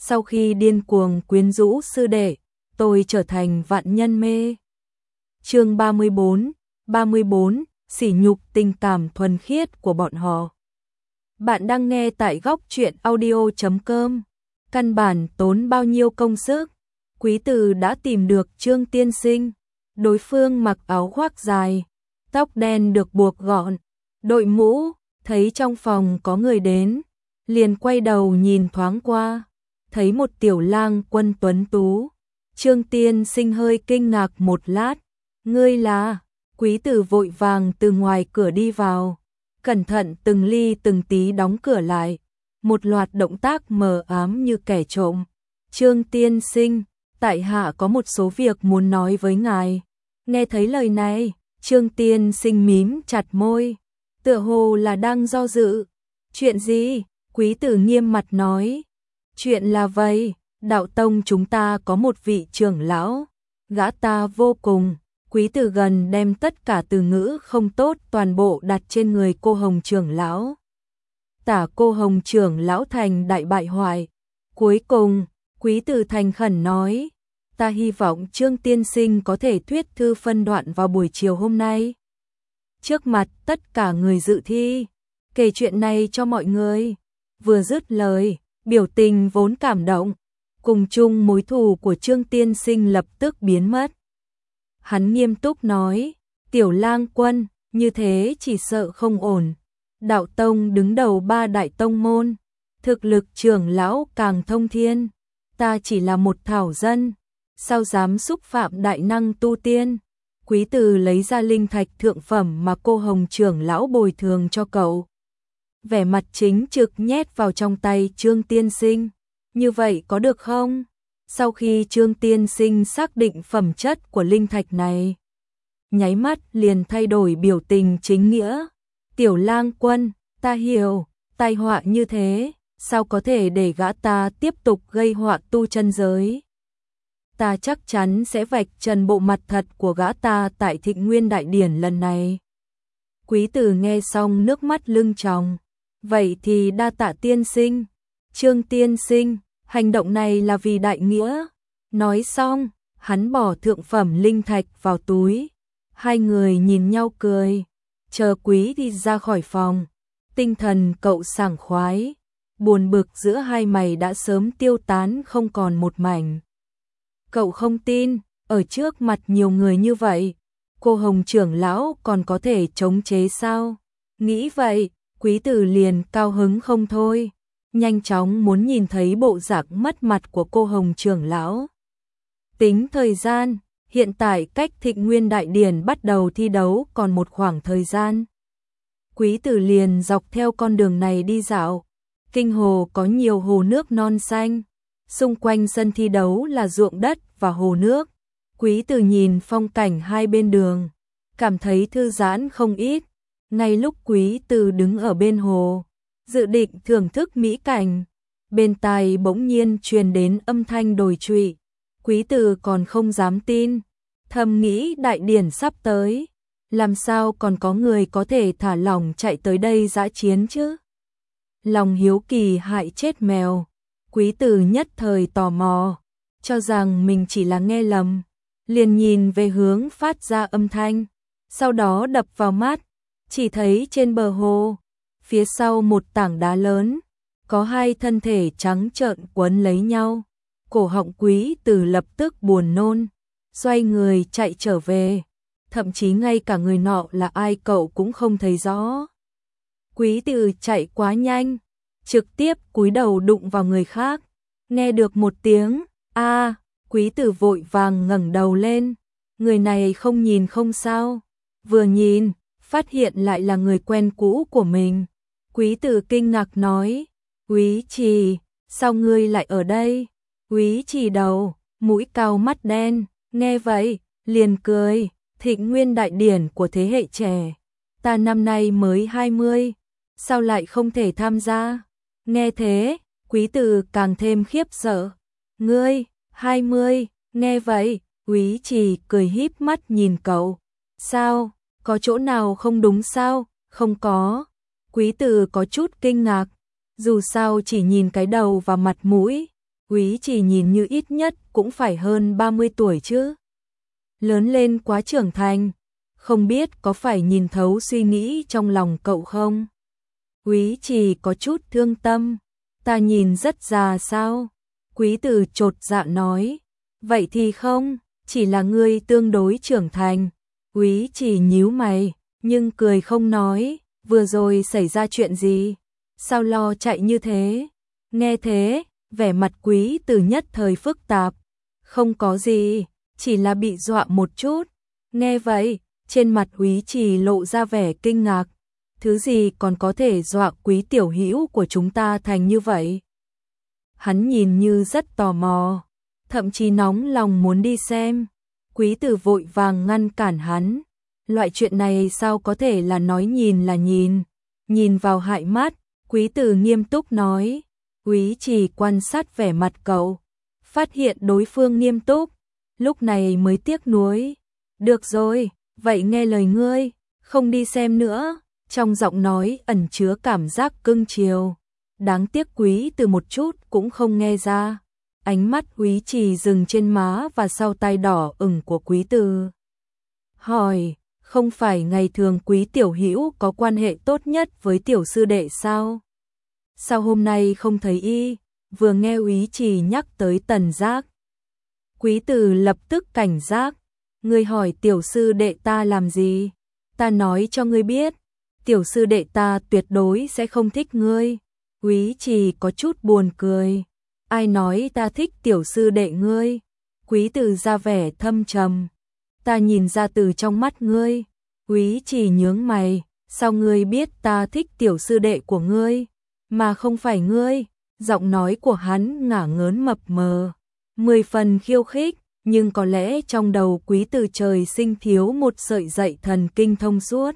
sau khi điên cuồng quyến rũ sư đệ, tôi trở thành vạn nhân mê. Chương 34, sỉ nhục tình cảm thuần khiết của bọn họ. Bạn đang nghe tại góc truyện audio.com. Căn bản tốn bao nhiêu công sức, Quý Từ đã tìm được Trương tiên sinh. Đối phương mặc áo khoác dài, tóc đen được buộc gọn, đội mũ, thấy trong phòng có người đến, liền quay đầu nhìn thoáng qua, thấy một tiểu lang quân tuấn tú. Trương tiên sinh hơi kinh ngạc một lát, ngươi là? Quý Từ vội vàng từ ngoài cửa đi vào, cẩn thận từng ly từng tí đóng cửa lại, một loạt động tác mờ ám như kẻ trộm. Trương tiên sinh, tại hạ có một số việc muốn nói với ngài. Nghe thấy lời này, Trương tiên sinh mím chặt môi, tựa hồ là đang do dự. Chuyện gì? Quý Tử nghiêm mặt nói. Chuyện là vậy, đạo tông chúng ta có một vị trưởng lão, gã ta vô cùng. Quý Tử gần đem tất cả từ ngữ không tốt toàn bộ đặt trên người cô Hồng trưởng lão. Tả cô Hồng trưởng lão thành đại bại hoại. Cuối cùng, Quý Tử thành khẩn nói, ta hy vọng Trương tiên sinh có thể thuyết thư phân đoạn vào buổi chiều hôm nay. Trước mặt tất cả người dự thi, kể chuyện này cho mọi người. Vừa dứt lời, biểu tình vốn cảm động, cùng chung mối thù của Trương tiên sinh lập tức biến mất. Hắn nghiêm túc nói, tiểu lang quân, như thế chỉ sợ không ổn. Đạo tông đứng đầu 3 đại tông môn, thực lực trưởng lão càng thông thiên. Ta chỉ là một thảo dân, sao dám xúc phạm đại năng tu tiên. Quý Từ lấy ra linh thạch thượng phẩm mà cô Hồng trưởng lão bồi thường cho cậu. Vẻ mặt chính trực nhét vào trong tay Trương tiên sinh. Như vậy có được không? Sau khi Trương tiên sinh xác định phẩm chất của linh thạch này, nháy mắt liền thay đổi biểu tình chính nghĩa. Tiểu lang quân, ta hiểu, tai họa như thế, sao có thể để gã ta tiếp tục gây họa tu chân giới. Ta chắc chắn sẽ vạch trần bộ mặt thật của gã ta tại Thịnh Nguyên Đại Điển lần này. Quý Tử nghe xong nước mắt lưng tròng. Vậy thì đa tạ tiên sinh. Trương tiên sinh, hành động này là vì đại nghĩa. Nói xong, hắn bỏ thượng phẩm linh thạch vào túi. Hai người nhìn nhau cười. Chờ Quý đi ra khỏi phòng, tinh thần cậu sảng khoái, buồn bực giữa hai mày đã sớm tiêu tán không còn một mảnh. Cậu không tin, ở trước mặt nhiều người như vậy, cô Hồng trưởng lão còn có thể chống chế sao? Nghĩ vậy, Quý Tử liền cao hứng không thôi, nhanh chóng muốn nhìn thấy bộ dạng mất mặt của cô Hồng trưởng lão. Tính thời gian, hiện tại cách Thịnh Nguyên Đại Điển bắt đầu thi đấu còn một khoảng thời gian. Quý Tử liền dọc theo con đường này đi dạo. Kinh hồ có nhiều hồ nước non xanh, xung quanh sân thi đấu là ruộng đất và hồ nước. Quý Tử nhìn phong cảnh hai bên đường, cảm thấy thư giãn không ít. Ngay lúc Quý Tử đứng ở bên hồ, dự định thưởng thức mỹ cảnh, bên tai bỗng nhiên truyền đến âm thanh đồi trụy. Quý Tử còn không dám tin, thầm nghĩ đại điển sắp tới, làm sao còn có người có thể thả lỏng chạy tới đây dã chiến chứ? Lòng hiếu kỳ hại chết mèo, Quý Tử nhất thời tò mò, cho rằng mình chỉ là nghe lầm, liền nhìn về hướng phát ra âm thanh, sau đó đập vào mắt, chỉ thấy trên bờ hồ, phía sau một tảng đá lớn, có hai thân thể trắng trợn quấn lấy nhau. Cổ họng Quý Tử lập tức buồn nôn, xoay người chạy trở về, thậm chí ngay cả người nọ là ai cậu cũng không thấy rõ. Quý Tử chạy quá nhanh, trực tiếp cúi đầu đụng vào người khác, nghe được một tiếng a, Quý Tử vội vàng ngẩng đầu lên, người này không nhìn không sao, vừa nhìn, phát hiện lại là người quen cũ của mình. Quý Tử kinh ngạc nói, Quý Trì, sao ngươi lại ở đây? Quý Trì đầu, mũi cao mắt đen, nghe vậy, liền cười, Thịnh Nguyên Đại Điển của thế hệ trẻ. Ta năm nay mới 20, sao lại không thể tham gia? Nghe thế, Quý Tử càng thêm khiếp sợ. Ngươi, 20, nghe vậy, Quý Trì cười híp mắt nhìn cậu. Sao, có chỗ nào không đúng sao? Không có. Quý Tử có chút kinh ngạc, dù sao chỉ nhìn cái đầu và mặt mũi. Quý Trì nhìn như ít nhất cũng phải hơn 30 tuổi chứ. Lớn lên quá trưởng thành, không biết có phải nhìn thấu suy nghĩ trong lòng cậu không? Quý Trì có chút thương tâm, ta nhìn rất già sao? Quý Tử chột dạ nói, vậy thì không, chỉ là ngươi tương đối trưởng thành. Quý Trì nhíu mày, nhưng cười không nói, vừa rồi xảy ra chuyện gì? Sao lo chạy như thế? Nghe thế, vẻ mặt Quý Tử nhất thời phức tạp, không có gì, chỉ là bị dọa một chút. Nghe vậy, trên mặt Quý Trì lộ ra vẻ kinh ngạc, thứ gì còn có thể dọa Quý tiểu hữu của chúng ta thành như vậy? Hắn nhìn như rất tò mò, thậm chí nóng lòng muốn đi xem. Quý Tử vội vàng ngăn cản hắn, loại chuyện này sao có thể là nói nhìn là nhìn vào hại mắt. Quý Tử nghiêm túc nói. Quý Trì quan sát vẻ mặt cậu, phát hiện đối phương nghiêm túc, lúc này mới tiếc nuối. Được rồi, vậy nghe lời ngươi, không đi xem nữa. Trong giọng nói ẩn chứa cảm giác cưng chiều. Đáng tiếc Quý Tử một chút cũng không nghe ra. Ánh mắt Quý Trì dừng trên má và sau tai đỏ ửng của Quý Tử. Hỏi, không phải ngày thường Quý tiểu hữu có quan hệ tốt nhất với tiểu sư đệ sao? Sao hôm nay không thấy y? Vừa nghe Quý Trì nhắc tới Tần Giác, Quý Tử lập tức cảnh giác. Ngươi hỏi tiểu sư đệ ta làm gì? Ta nói cho ngươi biết, tiểu sư đệ ta tuyệt đối sẽ không thích ngươi. Quý Trì có chút buồn cười. Ai nói ta thích tiểu sư đệ ngươi? Quý Tử ra vẻ thâm trầm. Ta nhìn ra từ trong mắt ngươi. Quý Trì nhướng mày, sao ngươi biết ta thích tiểu sư đệ của ngươi, mà không phải ngươi? Giọng nói của hắn ngả ngớn mập mờ, 10 phần khiêu khích, nhưng có lẽ trong đầu Quý Tử trời sinh thiếu một sợi dây thần kinh thông suốt.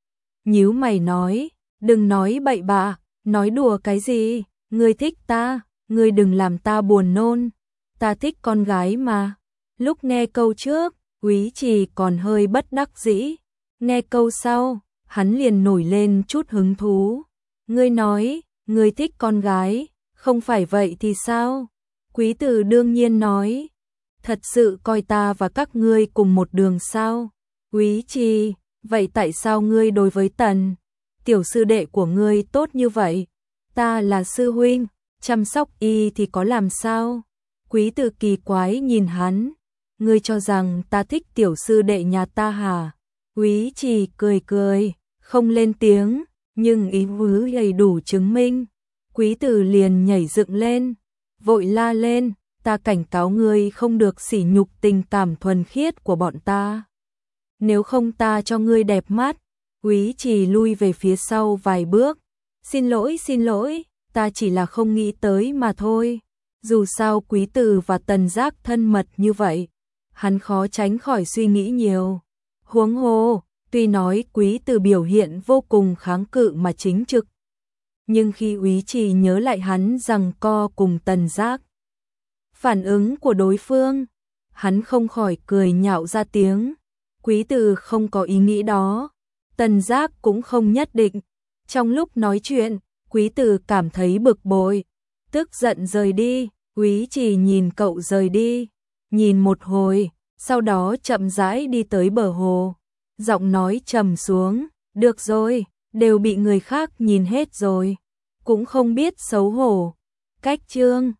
Nhíu mày nói, đừng nói bậy bạ, nói đùa cái gì? Ngươi thích ta, ngươi đừng làm ta buồn nôn. Ta thích con gái mà. Lúc nghe câu trước, Quý Trì còn hơi bất đắc dĩ. Nghe câu sau, hắn liền nổi lên chút hứng thú. Ngươi nói, ngươi thích con gái, không phải vậy thì sao? Quý Tử đương nhiên nói, thật sự coi ta và các ngươi cùng một đường sao? Quý Trì, vậy tại sao ngươi đối với Tần, tiểu sư đệ của ngươi tốt như vậy? Ta là sư huynh, chăm sóc y thì có làm sao? Quý Tử kỳ quái nhìn hắn, ngươi cho rằng ta thích tiểu sư đệ nhà ta hả? Quý Trì cười cười, không lên tiếng, nhưng ý vứ đầy đủ chứng minh. Quý Tử liền nhảy dựng lên, vội la lên, ta cảnh cáo ngươi không được sỉ nhục tình cảm thuần khiết của bọn ta. Nếu không ta cho ngươi đẹp mắt. Quý Trì lui về phía sau vài bước. Xin lỗi, ta chỉ là không nghĩ tới mà thôi. Dù sao Quý Tử và Tần Giác thân mật như vậy, hắn khó tránh khỏi suy nghĩ nhiều. Huống hồ, tuy nói Quý Tử biểu hiện vô cùng kháng cự mà chính trực, nhưng khi Quý Trì nhớ lại hắn giằng co cùng Tần Giác, phản ứng của đối phương, hắn không khỏi cười nhạo ra tiếng. Quý Tử không có ý nghĩ đó, Tần Giác cũng không nhất định. Trong lúc nói chuyện, Quý Tử cảm thấy bực bội, tức giận rời đi. Quý Trì nhìn cậu rời đi, nhìn một hồi, sau đó chậm rãi đi tới bờ hồ. Giọng nói trầm xuống, được rồi, đều bị người khác nhìn hết rồi, cũng không biết xấu hổ. Cách chương